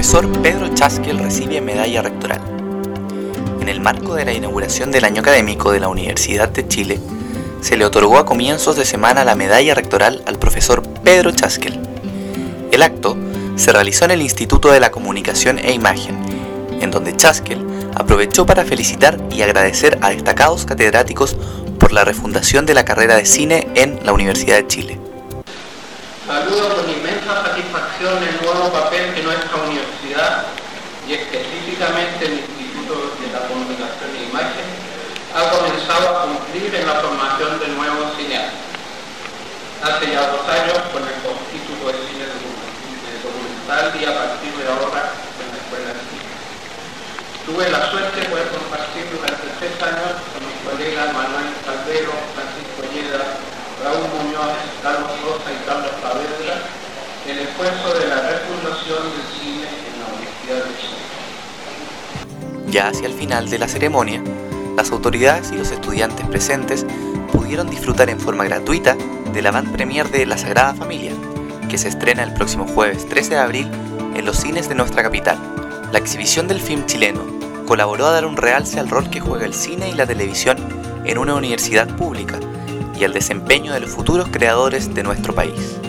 profesor Pedro Chaskel recibe medalla rectoral. En el marco de la inauguración del año académico de la Universidad de Chile, se le otorgó a comienzos de semana la medalla rectoral al profesor Pedro Chaskel. El acto se realizó en el Instituto de la Comunicación e Imagen, en donde Chaskel aprovechó para felicitar y agradecer a destacados catedráticos por la refundación de la carrera de cine en la Universidad de Chile. Saludo con inmensa satisfacción el nuevo papel que nuestra universidad, y específicamente el Instituto de la Comunicación e Imagen, ha comenzado a cumplir en la formación de nuevos cineastas. Hace ya 2 años con el Instituto de Cine Documental y a partir de ahora en la Escuela de Cine. Tuve la suerte de poder compartir durante 3 años con mis colegas Manuel Calvero, Francisco Lleda, Raúl Muñoz, Carlos Rosa y Carlos Saavedra, el esfuerzo de la refundación del cine en la Universidad de Chile. Ya hacia el final de la ceremonia, las autoridades y los estudiantes presentes pudieron disfrutar en forma gratuita de la avant-première de La Sagrada Familia, que se estrena el próximo jueves 13 de abril en los cines de nuestra capital. La exhibición del film chileno colaboró a dar un realce al rol que juega el cine y la televisión en una universidad pública y al desempeño de los futuros creadores de nuestro país.